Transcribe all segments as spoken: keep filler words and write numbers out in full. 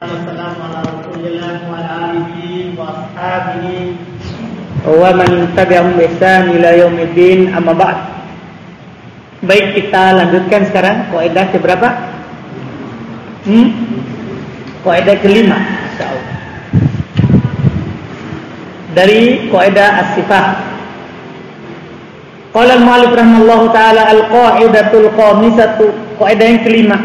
Wassalamu ala Rasulillah wa ala alihi wa ashabihi wa man tabi'ahum bi ihsan ila yaumiddin, amma ba'd. Baik, kita lanjutkan sekarang kaidah ke berapa? Hmm? Kaidah kelima, insyaallah. Dari kaidah as-sifat. Qala al-mu'allif rahimallahu taala al-qaidatul khamisatu, kaidah yang kelima.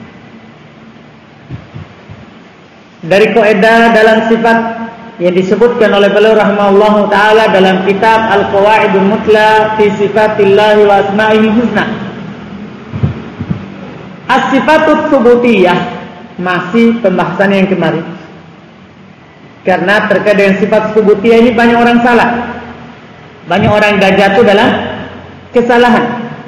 Dari kaidah dalam sifat yang disebutkan oleh beliau rahimahullahu taala dalam kitab Al-Qawaidul Mutla fi Sifatillahi wa Asma'ihi Husna. As-sifatut tsubutiyah, masih pembahasan yang kemarin. Karena terkait dengan sifat tsubutiyah ini banyak orang salah. Banyak orang yang jatuh dalam kesalahan.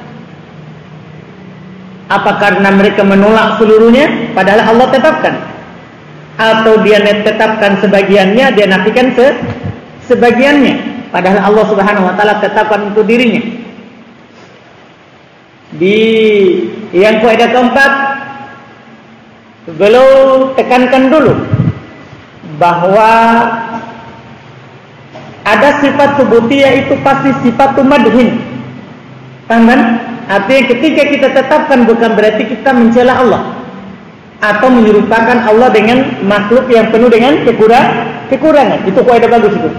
Apa karena mereka menolak seluruhnya padahal Allah tetapkan? Atau dia tetapkan sebagiannya, dia nafikan se sebagiannya, padahal Allah Subhanahu wa taala tetapkan untuk dirinya. Di yang kaidah keempat, beliau tekankan dulu bahwa ada sifat subutiyah itu pasti sifat madhin. Tangan, artinya ketika kita tetapkan bukan berarti kita mencela Allah atau menyerupakan Allah dengan makhluk yang penuh dengan kekurang, kekurangan. Itu kaidah bagus itu.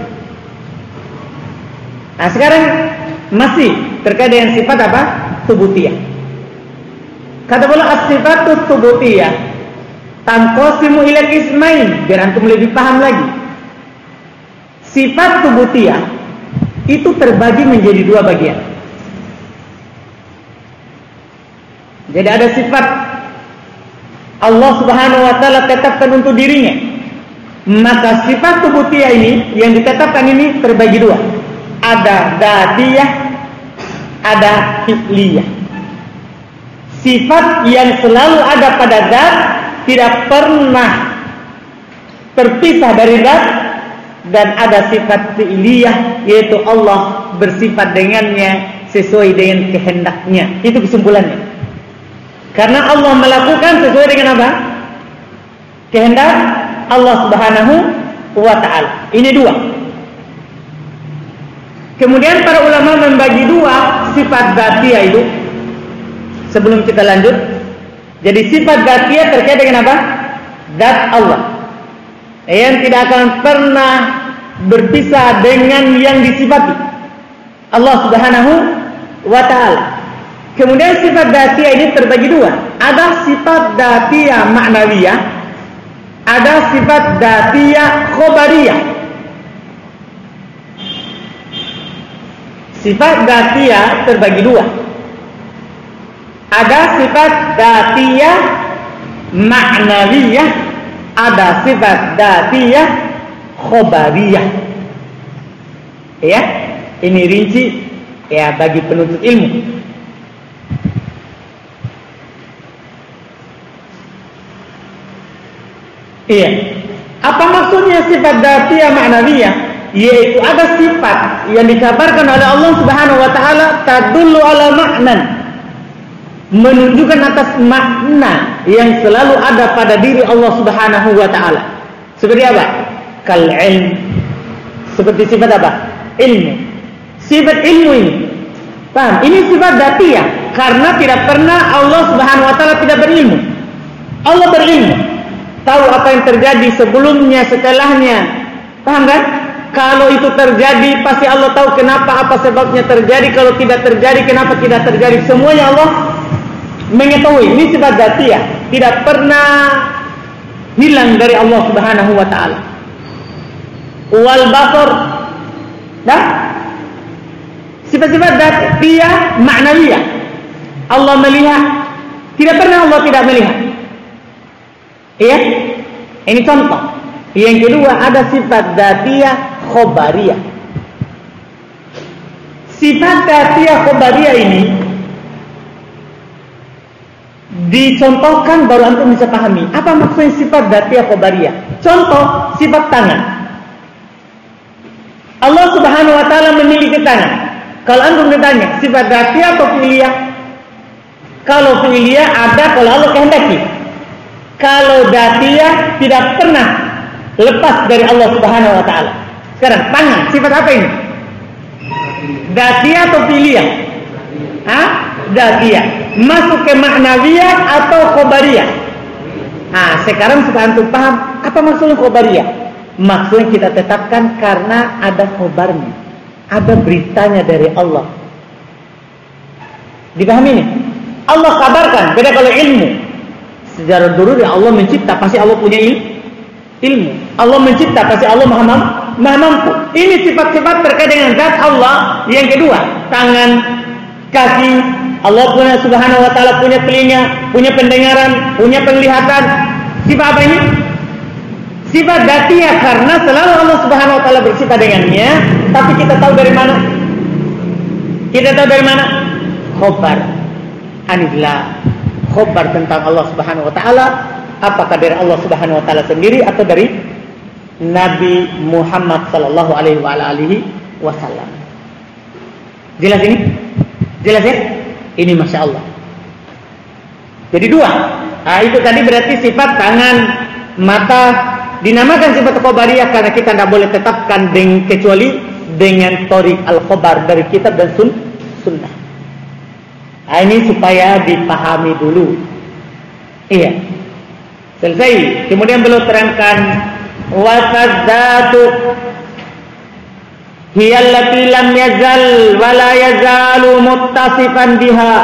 Nah, sekarang masih terkait dengan sifat apa? Tsubutiyah. Kata beliau as-sifatut tsubutiyah tanqasimu ila ismain, biar antum lebih paham lagi. Sifat tsubutiyah itu terbagi menjadi dua bagian. Jadi ada sifat Allah Subhanahu wa taala tetapkan untuk dirinya. Maka sifat tsubutiyah ini yang ditetapkan ini terbagi dua. Ada dzatiyah, ada fi'liyah. Sifat yang selalu ada pada zat, tidak pernah terpisah dari zat, dan ada sifat fi'liyah, yaitu Allah bersifat dengannya sesuai dengan kehendaknya. Itu kesimpulannya. Karena Allah melakukan sesuai dengan apa? Kehendak Allah Subhanahu wa taala. Ini dua. Kemudian para ulama membagi dua sifat dzatiyah itu. Sebelum kita lanjut, jadi sifat dzatiyah terkait dengan apa? Zat Allah, yang tidak akan pernah berpisah dengan yang disifati Allah Subhanahu wa taala. Kemudian sifat dzatiyah ini terbagi dua. Ada sifat dzatiyah ma'nawiyah, ada sifat dzatiyah khobariyah. Sifat dzatiyah terbagi dua. Ada sifat dzatiyah ma'nawiyah, ada sifat dzatiyah khobariyah. Ya, ini rinci ya bagi penuntut ilmu. Iya. Apa maksudnya sifat dzatiyah ma'nawiyah? Yaitu ada sifat yang dikabarkan oleh Allah Subhanahu wa taala tadullu ala ma'nan, menunjukkan atas makna yang selalu ada pada diri Allah Subhanahu wa taala. Seperti apa? Kal ilm. Seperti sifat apa? Ilmu. Sifat ilmu ini. Paham? Ini sifat dzatiyah karena tidak pernah Allah Subhanahu wa taala tidak berilmu. Allah berilmu. Tahu apa yang terjadi sebelumnya, setelahnya. Paham kan? Kalau itu terjadi, pasti Allah tahu kenapa, apa sebabnya terjadi. Kalau tidak terjadi, kenapa tidak terjadi. Semuanya Allah mengetahui. Ini sifat dzatiyah, tidak pernah hilang dari Allah Subhanahu wa taala. Wal basar. Nah, sifat-sifat dzatiyah ma'nawiyah. Allah melihat. Tidak pernah Allah tidak melihat. Iya, ini contoh. Yang kedua ada sifat dzatiyah khobariyah. Sifat dzatiyah khobariyah ini dicontohkan baru antum bisa pahami apa maksudnya sifat dzatiyah khobariyah. Contoh sifat tangan. Allah Subhanahu wa taala memiliki tangan. Kalau antum ditanya sifat dzatiyah atau fi'liyah? Kalau fi'liyah ada kalau Allah kehendaki. Kalau datiyah tidak pernah lepas dari Allah Subhanahu wa taala. Sekarang tangan, sifat apa ini? Datiyah atau fi'liyah? Hah? Datiyah. Masuk ke ma'nawiyah atau khobariyah? Nah, sekarang sudah antum paham apa maksudnya khobariyah? Maksudnya kita tetapkan karena ada khobarnya, ada beritanya dari Allah. Dipahami ini? Allah kabarkan, beda kalau ilmu. Sejarah dulu ya Allah mencipta, pasti Allah punya ilmu. Allah mencipta, pasti Allah maha mampu. Ini sifat-sifat terkait dengan zat Allah. Yang kedua, tangan, kaki. Allah punya Subhanahu wa taala punya telinga, punya pendengaran, punya penglihatan. Sifat apa ini? Sifat dzatiyah karena selalu Allah Subhanahu wa taala bersifat dengannya, tapi kita tahu dari mana? Kita tahu dari mana? Khobar anillah. Khobar tentang Allah Subhanahu wa taala, apakah dari Allah Subhanahu wa taala sendiri atau dari Nabi Muhammad sallallahu alaihi wa alihi wasallam. Jelas ini? Jelas ya? Ini Masya Allah. Jadi dua. Nah, itu tadi berarti sifat tangan, mata. Dinamakan sifat khobariyah karena kita tidak boleh tetapkan dengan, kecuali dengan torik al-khobar dari kitab dan sun, sunnah. Nah, ini supaya dipahami dulu. Iya. Selesai. Kemudian beliau terangkan wasadzatu hiya allati lam yazal wa la yazalu muttasifan biha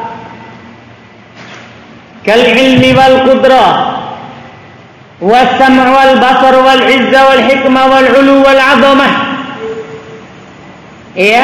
kal ilmi wal qudrah was sam' wal basar wal izza wal hikmah wal ulu wal 'azamah. Iya.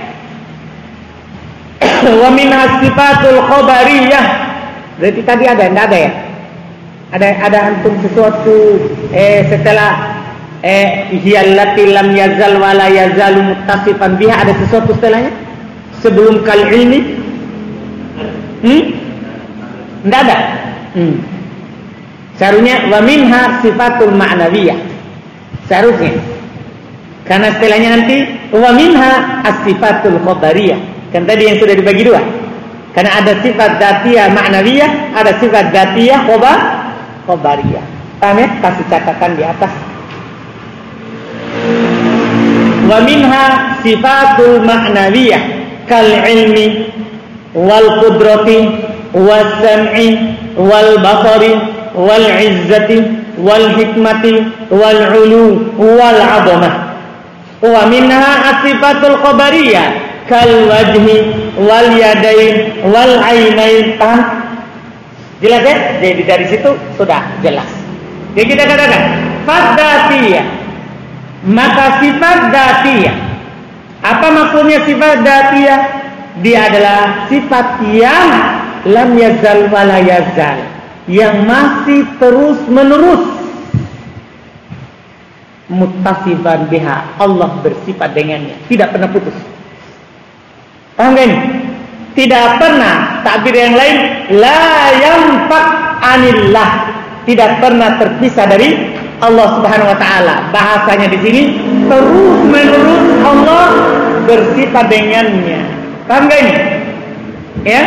Wa minha sifatul khabariyah. Berarti tadi ada enggak ada ya? Ada ada antum sesuatu eh setelah eh hiyallati lam yazal wa la yazalu muttasifan biha, ada sesuatu setelahnya sebelum kal ilmi? Hmm? Enggak ada. Hmm. Seharusnya wa minha sifatul ma'nawiyah. Seharusnya. Karena setelahnya nanti wa minha as-sifatul khabariyah. Kan tadi yang sudah dibagi dua. Karena ada sifat dzatiyah ma'nawiyah, ada sifat dzatiyah khobar khobariyah. Paham ya? Kasih catatan di atas. Wa minha sifatul ma'nawiyah kal ilmi wal qudrati was sam'i wal basari wal izzati wal hikmati wal ulu wal 'azamah. Wa minha as-sifatul khabariyah kal wajhi wal yadain wal ainain. Paham? Jelas ya? Jadi dari situ sudah jelas. Jadi kita katakan dzatiyah. Maka sifat dzatiyah. Apa maksudnya sifat dzatiyah? Dia adalah sifat yang lam yazal wa la yazal, yang masih terus menerus muttasifan biha. Allah bersifat dengannya, tidak pernah putus. Paham kan? Tidak pernah, takbir yang lain, la yanfak anillah, tidak pernah terpisah dari Allah Subhanahu wa taala. Bahasanya di sini terus menerus Allah bersifat dengannya. Paham kan ini? Ya?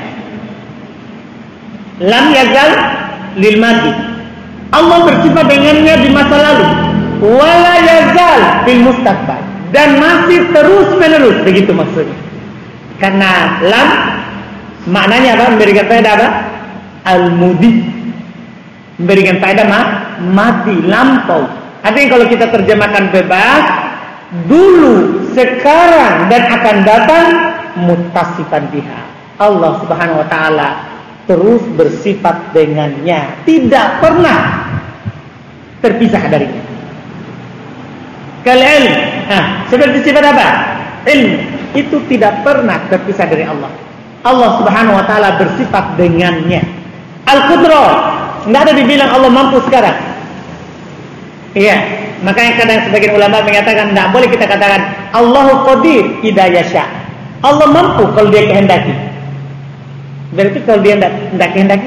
Lam yazal lil madi. Allah bersifat dengannya di masa lalu. Wala yazal bil mustaqbal, dan masih terus menerus, begitu maksudnya. Karena lam maknanya apa? Memberikan faedah apa? Al-mudi. Memberikan faedah ma? Mati, lampau. Artinya kalau kita terjemahkan bebas, dulu, sekarang dan akan datang, muttasifan biha. Allah Subhanahu wa taala terus bersifat dengannya, tidak pernah terpisah darinya. Kal ilm. Nah, seperti sifat apa? Ilmu. Itu tidak pernah terpisah dari Allah. Allah Subhanahu wa taala bersifat dengannya. Al-Qudrah, enggak ada dibilang Allah mampu sekarang. Iya, makanya kadang sebagian ulama mengatakan enggak boleh kita katakan Allahu qadir idza yasha. Allah mampu kalau dia kehendaki. Berarti kalau dia enggak kehendaki,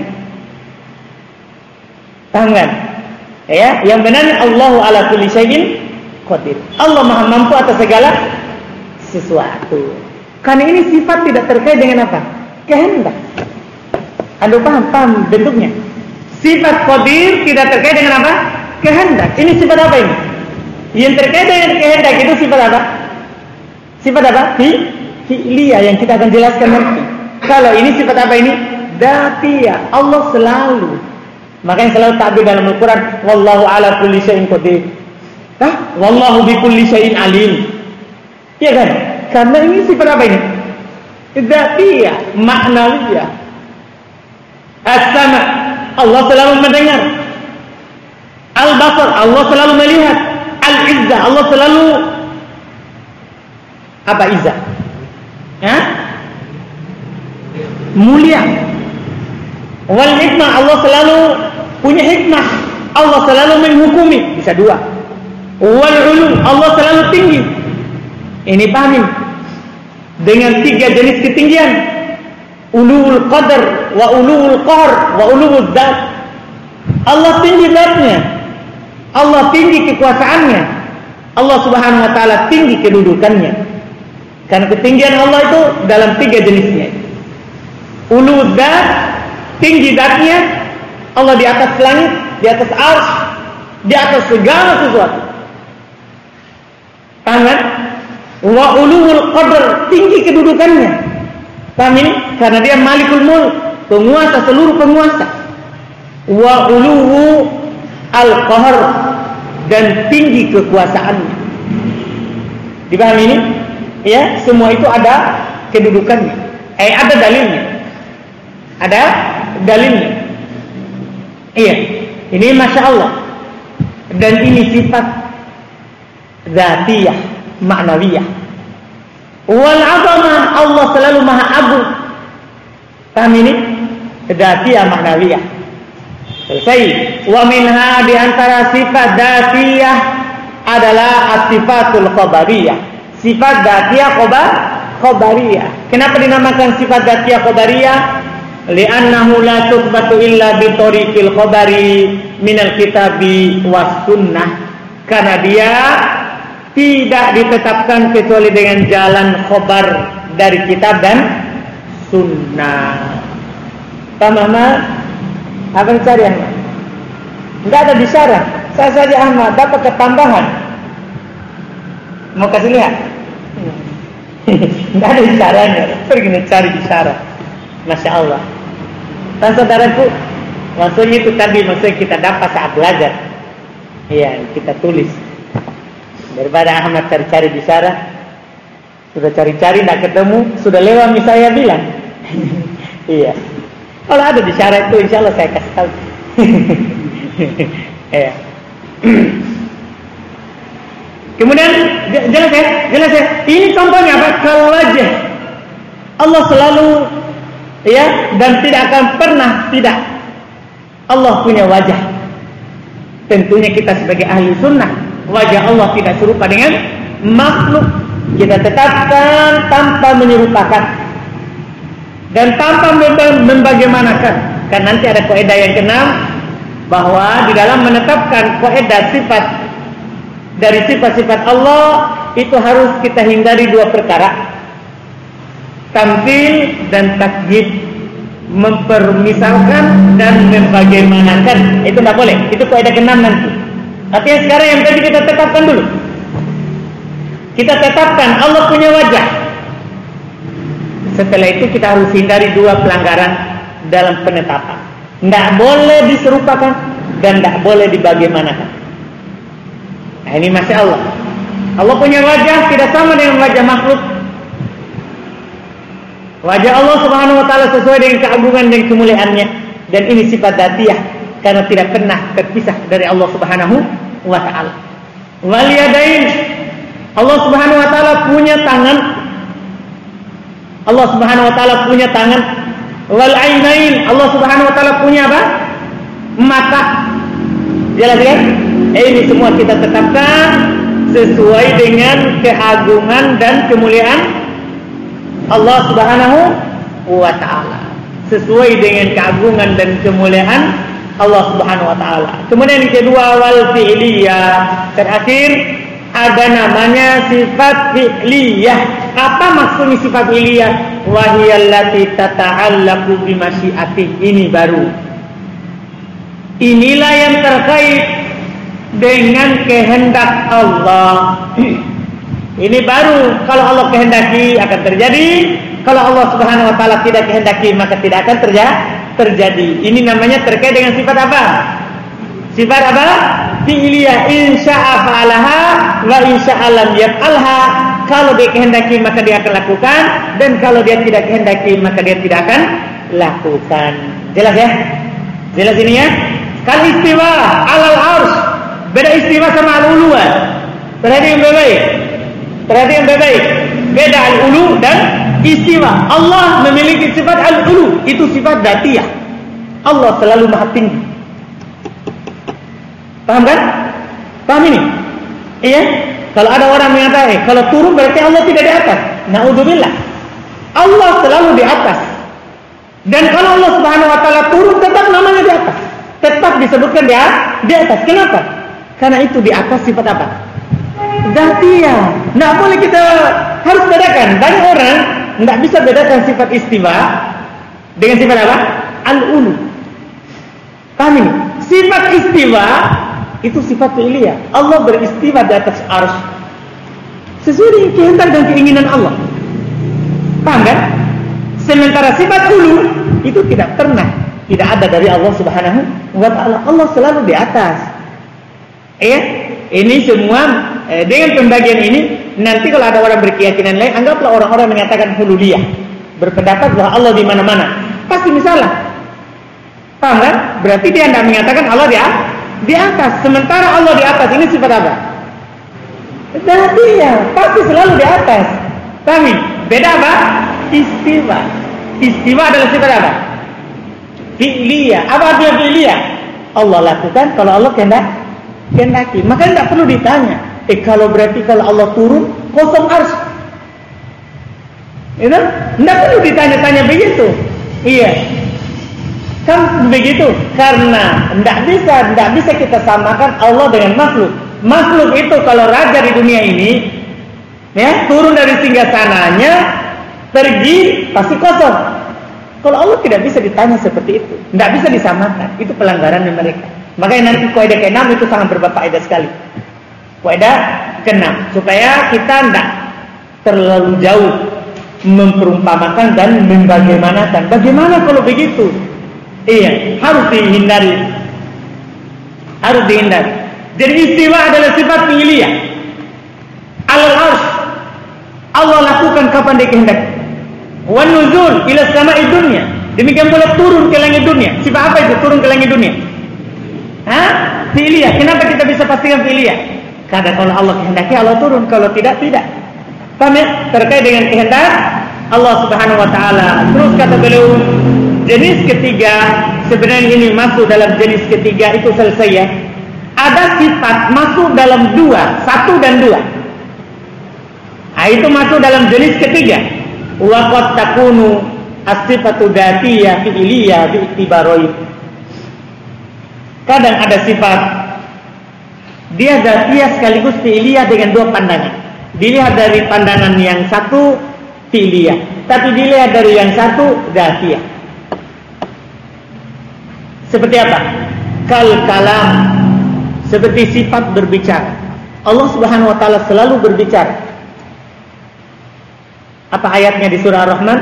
paham kan? Ya, yang benarnya Allahu ala kulli syai'in qadir. Allah Maha mampu atas segala sesuatu. Karena ini sifat tidak terkait dengan apa? Kehendak. Anda paham, paham bentuknya. Sifat qadir tidak terkait dengan apa? Kehendak. Ini sifat apa ini? Yang terkait dengan kehendak itu sifat apa? Sifat apa? Fi fi'liyah yang kita akan jelaskan nanti. Kalau ini sifat apa ini? Dzatiyah. Allah selalu. Makanya selalu ta'bir dalam Al-Qur'an, wallahu ala kulli syai'in qadir. Hah? Wallahu bi kulli syai'in alim. Iya kan? Karena ini sifat apa ini? Dzatiyah, maknawiyah. As-sama, Allah selalu mendengar. Al-basar, Allah selalu melihat. Al-izzah, Allah selalu apa izzah? Ya? Mulia. Wal hikmah, Allah selalu punya hikmah. Allah selalu menghukumi. Bisa dua. Wal ulu, Allah selalu tinggi. Ini pahami. Dengan tiga jenis ketinggian. Uluul qadar, wa uluul qahr, wa uluul dzat. Allah tinggi zatnya. Allah tinggi kekuasaannya. Allah Subhanahu wa taala tinggi kedudukannya. Karena ketinggian Allah itu dalam tiga jenisnya. Uluul dzat, tinggi zatnya. Allah di atas langit, di atas arsy, di atas segala sesuatu. Paham kan? Wa uluul qadar, tinggi kedudukannya. Paham ini? Karena dia malikul mulk, penguasa seluruh penguasa. Wa uluhu al-qahr, dan tinggi kekuasaannya. Dipahami ini? Ya, semua itu ada kedudukannya. Eh, ada dalilnya. Ada dalilnya. Iya, ini masya Allah. Dan ini sifat dzatiyah, maknawiyah. Wal azamah, Allah selalu maha agung. Paham ini? Dzatiyah, maknawiyah. Selesai. Wa minha, di antara sifat dzatiyah adalah as-sifatul khabariyah. Sifat dzatiyah khobar, khabariyah. Kenapa dinamakan sifat dzatiyah khabariyah? Li'annahu la tuthbatu illa bi tariqil khabari minal kitabi was sunnah. Karena dia tidak ditetapkan kecuali dengan jalan khobar dari kitab dan sunnah. Paham Ahmad? Apa yang cari Ahmad? Enggak ada di syarah. Saya saja Ahmad dapat ketambahan. Mau kasih lihat? Enggak ada di syarahnya. Pergi cari di syarah. Masya Allah. Dan saudaraku, maksudnya itu tadi maksudnya kita dapat saat belajar. Iya, kita tulis. Daripada Ahmad cari-cari di syarah, sudah cari-cari tidak ketemu, sudah lewat misalnya bilang. Iya. Kalau ada di syarah itu insya Allah saya kasih tahu. Iya. Kemudian jelas ya, jelas ya. Ini contohnya apa? Kalau wajah Allah selalu ya, dan tidak akan pernah tidak. Allah punya wajah. Tentunya kita sebagai ahli sunnah, wajah Allah tidak serupa dengan makhluk. Kita tetapkan tanpa menyerupakan dan tanpa membagaimanakan. Kan nanti ada kaidah yang keenam, bahwa di dalam menetapkan kaidah sifat dari sifat-sifat Allah itu harus kita hindari dua perkara. Tamthil dan takyid, mempermisalkan dan membagaimanakan, itu tidak boleh. Itu kaidah keenam nanti. Artinya sekarang yang tadi kita tetapkan dulu. Kita tetapkan Allah punya wajah. Setelah itu kita harus hindari dua pelanggaran dalam penetapan. Tidak boleh diserupakan dan tidak boleh dibagaimanakan. Nah ini masya Allah. Allah punya wajah tidak sama dengan wajah makhluk. Wajah Allah Subhanahu wa taala sesuai dengan keagungan dan kemuliaannya, dan ini sifat dzatiyah karena tidak pernah terpisah dari Allah Subhanahu wa taala. Wal yadain, Allah Subhanahu wa taala punya tangan. Allah Subhanahu wa taala punya tangan. Wal ainain, Allah Subhanahu wa taala punya apa? Mata. Jelas ya? Ini semua kita tetapkan sesuai dengan keagungan dan kemuliaan Allah Subhanahu wa ta'ala, sesuai dengan keagungan dan kemuliaan Allah Subhanahu wa ta'ala. Kemudian yang kedua, wal fi'liyah. Terakhir ada namanya sifat fi'liyah. Apa maksudnya sifat fi'liyah? Wa hiyallati tata'allaqu bi masyiatih. Ini baru. Inilah yang terkait dengan kehendak Allah. Ini baru kalau Allah kehendaki akan terjadi. Kalau Allah Subhanahu wa taala tidak kehendaki maka tidak akan terjadi. Ini namanya terkait dengan sifat apa? Sifat apa? Fi'liyah. Insya'a fa'alaha wa insya'a lam yaf'alha. Kalau dia kehendaki maka dia akan lakukan, dan kalau dia tidak kehendaki maka dia tidak akan lakukan. Jelas ya? Jelas ini ya? Kal istiwa 'alal 'arsy. Beda istiwa sama al-uluwa. Perhatikan baik-baik. Perhatikan baik-baik. Beda al-ulu dan istiwa. Allah memiliki sifat al-ulu, itu sifat dzatiyah. Allah selalu maha tinggi. Paham kan? Paham ini? Iya? Kalau ada orang mengatakan, eh, kalau turun berarti Allah tidak di atas. Na'udzubillah. Allah selalu di atas. Dan kalau Allah Subhanahu wa taala turun tetap namanya di atas. Tetap disebutkan dia di atas. Kenapa? Karena itu di atas sifat apa? Dzatiyah. Enggak boleh kita harus bedakan. Banyak orang enggak bisa bedakan sifat istiwa dengan sifat apa? Al-ulu. Paham ini? Sifat istiwa itu sifat fi'liyah. Allah beristiwa di atas arsy sesuai dengan kehendak dan keinginan Allah. Paham kan? Sementara sifat ulu itu tidak pernah, tidak ada dari Allah Subhanahu wa taala. Allah selalu di atas. Ya, ini semua eh, dengan pembagian ini nanti kalau ada orang berkeyakinan lain, anggaplah orang-orang mengatakan hululiyah, berpendapat bahwa Allah di mana-mana. Pasti misalnya. Paham kan? Berarti dia tidak mengatakan Allah di atas. Di atas, sementara Allah di atas ini sifat apa? Dzatiyah, pasti selalu di atas. Paham? Beda apa? Istiwa. Istiwa adalah sifat apa? Fi'liyah. Apa artinya fi'liyah? Allah lakukan kalau Allah kehendak, kehendaki. Maka tidak perlu ditanya. Eh kalau berarti kalau Allah turun kosong arsy. Itu tidak perlu ditanya-tanya begitu. Iya. Kan begitu, karena tidak bisa, tidak bisa kita samakan Allah dengan makhluk. Makhluk itu kalau raja di dunia ini, ya turun dari singgasananya, pergi pasti kosong. Kalau Allah tidak bisa ditanya seperti itu, tidak bisa disamakan. Itu pelanggaran mereka. Makanya nanti kaidah keenam itu sangat berfaedah sekali. Kaidah keenam supaya kita tidak terlalu jauh memperumpamakan dan membagaimanakan. Bagaimana kalau begitu? Iya, harus dihindari. Harus dihindari. Jadi istiwa adalah sifat fi'liyah. Alal arsy. Allah lakukan kapan dia kehendaki. Wan nuzul ila sama'i dunya. Demikian pula turun ke langit dunia. Sifat apa itu turun ke langit dunia? Hah? Fi'liyah. Kenapa kita bisa pastikan fi'liyah? Karena kalau Allah kehendaki Allah turun, kalau tidak tidak. Paham ya? Terkait dengan kehendak Allah Subhanahu wa taala. Terus kata beliau, jenis ketiga, sebenarnya ini masuk dalam jenis ketiga, itu selesai ya. Ada sifat masuk dalam dua, satu dan dua. Nah, itu masuk dalam jenis ketiga. Wa qad takunu as-sifatu dzatiyah fi'liyah bi'tibaroi. Kadang ada sifat dia dzatiyah sekaligus fi'liyah dengan dua pandangan. Dilihat dari pandangan yang satu fi'liyah, tapi dilihat dari yang satu dzatiyah. Seperti apa? Kal kalam, seperti sifat berbicara. Allah Subhanahu wa taala selalu berbicara. Apa ayatnya di surah Ar-Rahman?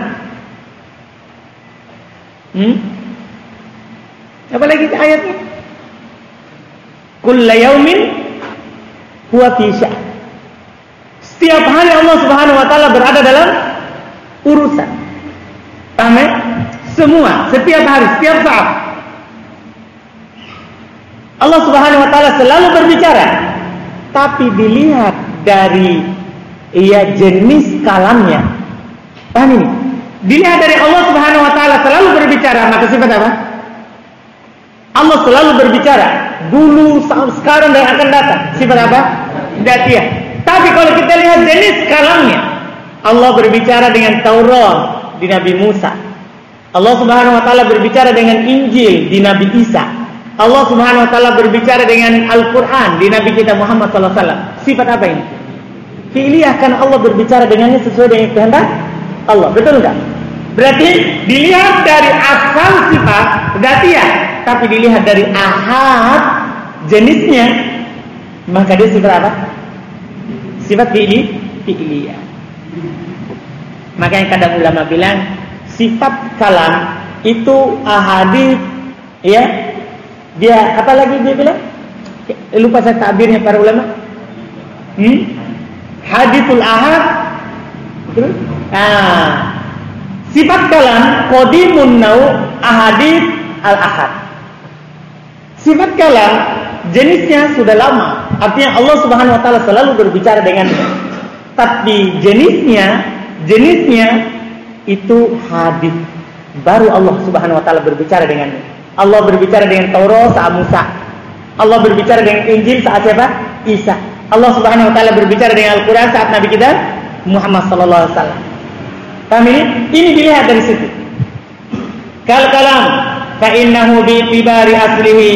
Hmm? Apa lagi ayatnya? Kullu yaumin huwa fi sya'n. Setiap hari Allah Subhanahu wa taala berada dalam urusan. Paham ya? Semua, setiap hari, setiap saat Allah Subhanahu wa taala selalu berbicara. Tapi dilihat dari iya jenis kalamnya. Paham ini? Dilihat dari Allah Subhanahu wa taala selalu berbicara, maka sifat apa? Allah selalu berbicara. Dulu, sekarang dan akan datang. Sifat apa? Dzatiyah. Tapi kalau kita lihat jenis kalamnya, Allah berbicara dengan Taurat di Nabi Musa. Allah Subhanahu wa taala berbicara dengan Injil di Nabi Isa. Allah Subhanahu wa taala berbicara dengan Al-Qur'an di Nabi kita Muhammad sallallahu alaihi wasallam. Sifat apa ini? Fi'liyah, karena Allah berbicara dengannya sesuai dengan kehendak Allah. Betul enggak? Berarti dilihat dari asal sifat dzatiyah, tapi dilihat dari ahad jenisnya, maka dia sifat apa? Sifat fi'li, fi'liyah. Makanya kadang ulama bilang sifat kalam itu ahadits, ya. Dia apa lagi dia bilang? Lupa saya takbirnya para ulama. Hmm? Hadithul ahad. Betul? Ah. Sifat kalam qadimun nau ahadits al-ahad. Sifat kalam jenisnya sudah lama. Artinya Allah Subhanahu wa taala selalu berbicara dengannya. Tapi jenisnya jenisnya itu hadits. Baru Allah Subhanahu wa taala berbicara dengannya. Allah berbicara dengan Taurat saat Musa. Allah berbicara dengan Injil saat siapa? Isa. Allah Subhanahu wa taala berbicara dengan Al-Qur'an saat Nabi kita Muhammad sallallahu alaihi wasallam. Paham ini? Ini dilihat dari situ. Kal kalam fa innahu bi itibari aslihi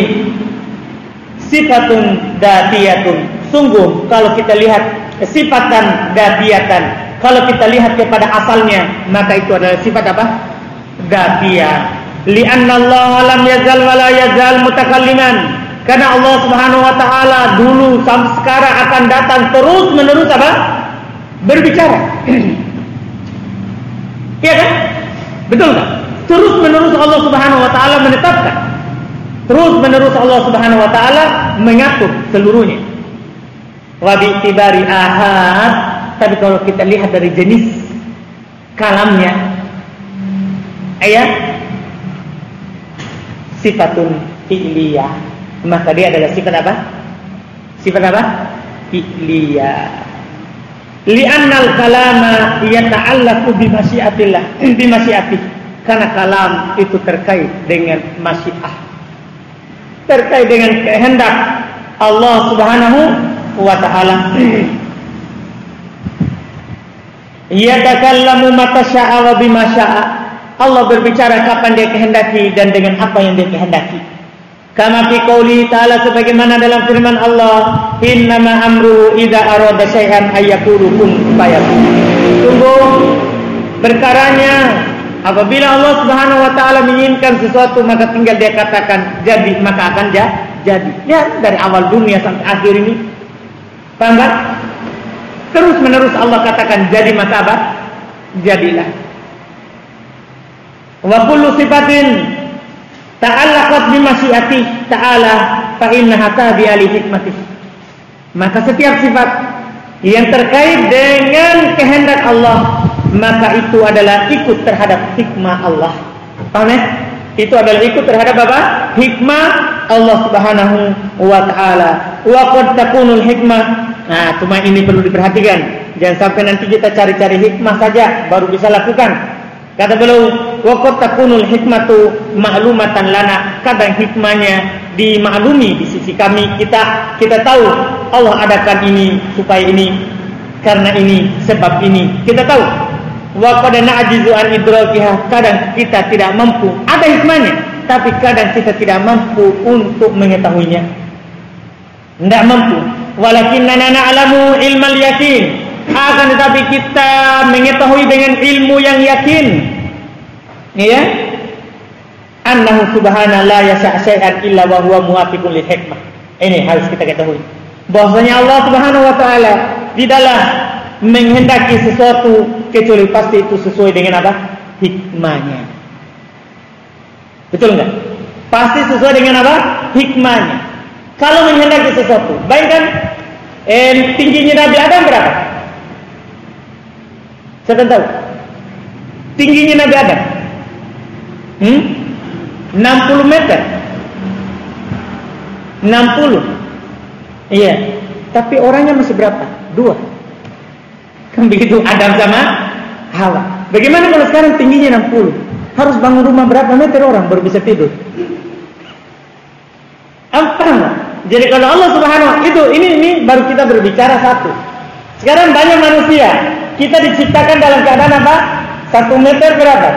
sifatun dzatiyatun. Sungguh kalau kita lihat sifatan dzatiyatan, kalau kita lihat kepada asalnya, maka itu adalah sifat apa? Dzatiyah. Li'anna Allah lam yazal wa la yazal mutakalliman. Karena Allah Subhanahu wa taala dulu sampai sekarang akan datang terus menerus apa? Berbicara. Iya kan? Betul kan? Terus menerus Allah Subhanahu wa taala menetapkan. Terus menerus Allah Subhanahu wa taala mengatur seluruhnya. Wa bi itibari ahad, tapi kalau kita lihat dari jenis kalamnya, ayat sifatun fi'liyah, maka dia adalah sifat apa? Sifat apa? Fi'liyah. Li'annal kalama yata'allaqu bi masyiatillah, bi masyiatih. Karena kalam itu terkait dengan masyiah, terkait dengan kehendak Allah Subhanahu wa taala. Yatakallamu mata syaa wa bima syaa. Allah berbicara kapan dia kehendaki dan dengan apa yang dia kehendaki. Kama fi qouli ta'ala, sebagaimana dalam firman Allah, innama amru idza arada syai'an ayyaqulu kun fayakun. Sungguh perkaranya apabila Allah Subhanahu wa taala menginginkan sesuatu, maka tinggal dia katakan jadi, maka akan jadi. Ya, dari awal dunia sampai akhir ini. Paham kan? Terus menerus Allah katakan jadi, maka apa? Jadilah. Wa kullu sifatin ta'allaqat bi masyiati ta'ala fa innaha tabi'a li hikmatih. Maka setiap sifat yang terkait dengan kehendak Allah, maka itu adalah ikut terhadap hikmah Allah. Paham ya? Itu adalah ikut terhadap apa? Hikmah Allah Subhanahu wa taala. Wa qad takunul hikmah. Nah, cuma ini perlu diperhatikan. Jangan sampai nanti kita cari-cari hikmah saja baru bisa lakukan. Kata beliau, waqad takunul hikmatu ma'lumatan lana. Kadang hikmahnya dimaklumi di sisi kami, kita kita tahu Allah adakan ini supaya ini, karena ini, sebab ini, kita tahu. Wa qad na'jizu an idrakiha. Kadang kita tidak mampu, ada hikmahnya, tapi kadang kita tidak mampu untuk mengetahuinya. Tidak mampu. Walakinna na'lamu ilmal yakin. Akan tetapi kita mengetahui dengan ilmu yang yakin, ya, annahu subhanahu la yasha' syai'an illa wa huwa muwafiqun lil hikmah. Ini harus kita ketahui, bahwasanya Allah Subhanahu wa taala tidaklah menghendaki sesuatu kecuali pasti itu sesuai dengan apa? Hikmahnya. Betul enggak? Pasti sesuai dengan apa? Hikmahnya. Kalau menghendaki sesuatu, bayangkan eh, tingginya Nabi Adam berapa? Saya tahu. Tingginya Nabi Adam hmm? enam puluh meter. enam puluh. Iya. Tapi orangnya masih berapa? Dua. Kan begitu Adam sama Hawa. Bagaimana kalau sekarang tingginya enam puluh? Harus bangun rumah berapa meter orang baru bisa tidur? Apa? Jadi kalau Allah Subhanahu wa taala itu ini ini baru kita berbicara satu. Sekarang banyak manusia. Kita diciptakan dalam keadaan apa? Satu meter berapa?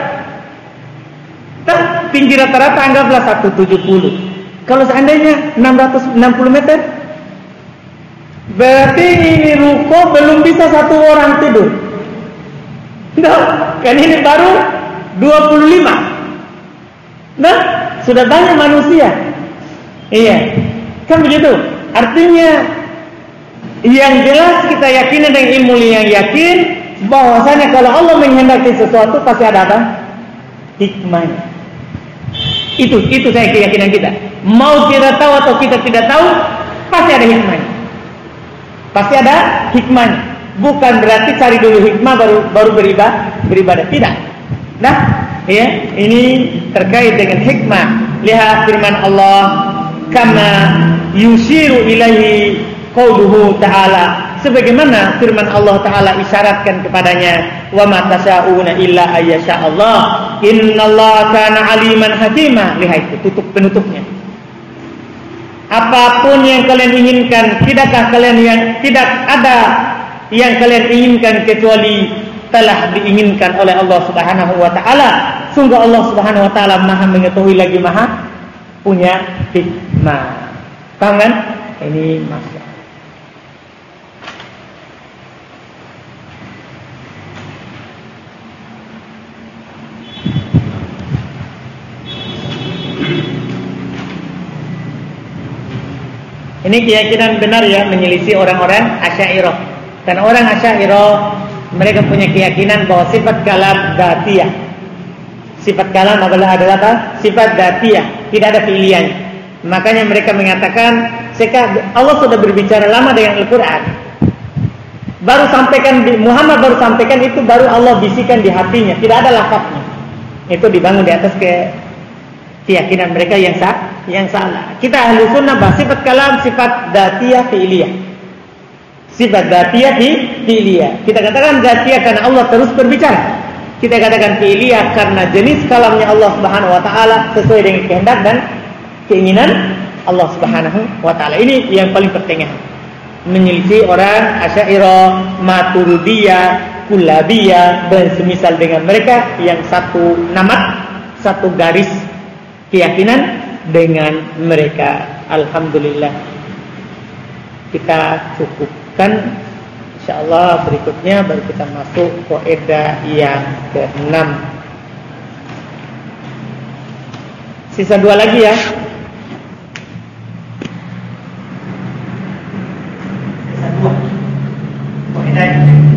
Kan tinggi rata-rata anggaplah seratus tujuh puluh. Kalau seandainya enam ratus enam puluh meter, berarti ini ruko belum bisa satu orang tidur. Nah, kan ini baru dua puluh lima. Nah, sudah banyak manusia. Iya, kan begitu. Artinya yang jelas kita yakin dengan ilmu yang yakin bahwasanya kalau Allah menghendaki sesuatu pasti ada apa? Hikmahnya. Itu itu saya keyakinan kita. Mau kita tahu atau kita tidak tahu, pasti ada hikmahnya. Pasti ada hikmahnya. Bukan berarti cari dulu hikmah baru baru beribadah, beribadah tidak. Nah, ya, ini terkait dengan hikmah. Lihat firman Allah, kama yushiru ilaihi qauluhu ta'ala, sebagaimana firman Allah Ta'ala isyaratkan kepadanya, wa ma tasyauna illa ayyasha Allah innallaha kana aliman hakima. Lihat itu tutup penutupnya. Apapun yang kalian inginkan, tidakkah kalian yang tidak ada yang kalian inginkan kecuali telah diinginkan oleh Allah Subhanahu wa taala. Sungguh Allah Subhanahu wa taala Maha mengetahui lagi Maha punya hikmah. Paham kan? Ini maksud. Ini keyakinan benar ya, menyelisih orang-orang Asy'ariyah. Dan orang Asy'ariyah mereka punya keyakinan bahwa sifat kalam dzatiyah. Sifat kalam adalah adalah apa? Sifat dzatiyah, tidak ada fi'liyahnya. Makanya mereka mengatakan, Allah sudah berbicara lama dengan Al-Qur'an. Baru sampaikan di, Muhammad baru sampaikan itu baru Allah bisikan di hatinya, tidak ada lafaznya. Itu dibangun di atas ke keyakinan mereka yang sah, yang salah. Kita ahli sunnah bahas sifat kalam sifat dzatiyah fi'liyah. Sifat dzatiyah fi'liyah. Kita katakan dzatiyah karena Allah terus berbicara. Kita katakan fi'liyah karena jenis kalamnya Allah Subhanahu wa taala sesuai dengan kehendak dan keinginan Allah Subhanahu wa taala. Ini yang paling pertengahan. Menyelisih orang Asy'ariyah, Maturidiyah, Kullabiyah dan semisal dengan mereka yang satu namat, satu garis keyakinan dengan mereka. Alhamdulillah kita cukupkan. InsyaAllah berikutnya baru kita masuk kaidah yang keenam. Sisa dua lagi ya. Sisa dua. Kaidah